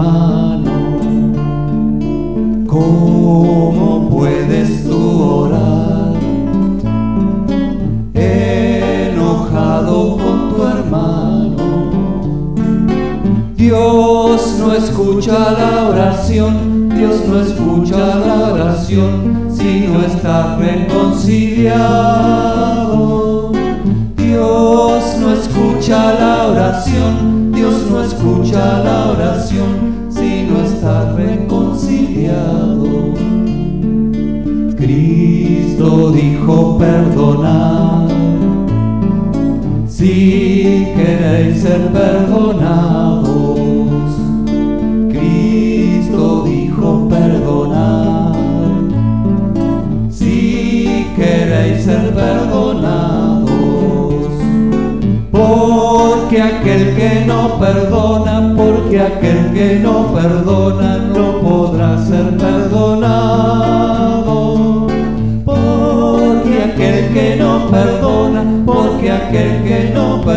hermano. ¿Cómo puedes tú orar enojado con tu hermano? Dios no escucha la oración, Dios no escucha la oración si no estás reconciliado. Dios no escucha la oración, Dios no escucha la oración si no estás reconciliado. Cristo dijo perdonad, si queréis ser perdonados. Cristo dijo perdonad, si queréis ser perdonados. Porque aquel que no perdona, porque aquel que no perdona no podrá ser perdonado. Porque aquel que no perdona, porque aquel que no perdona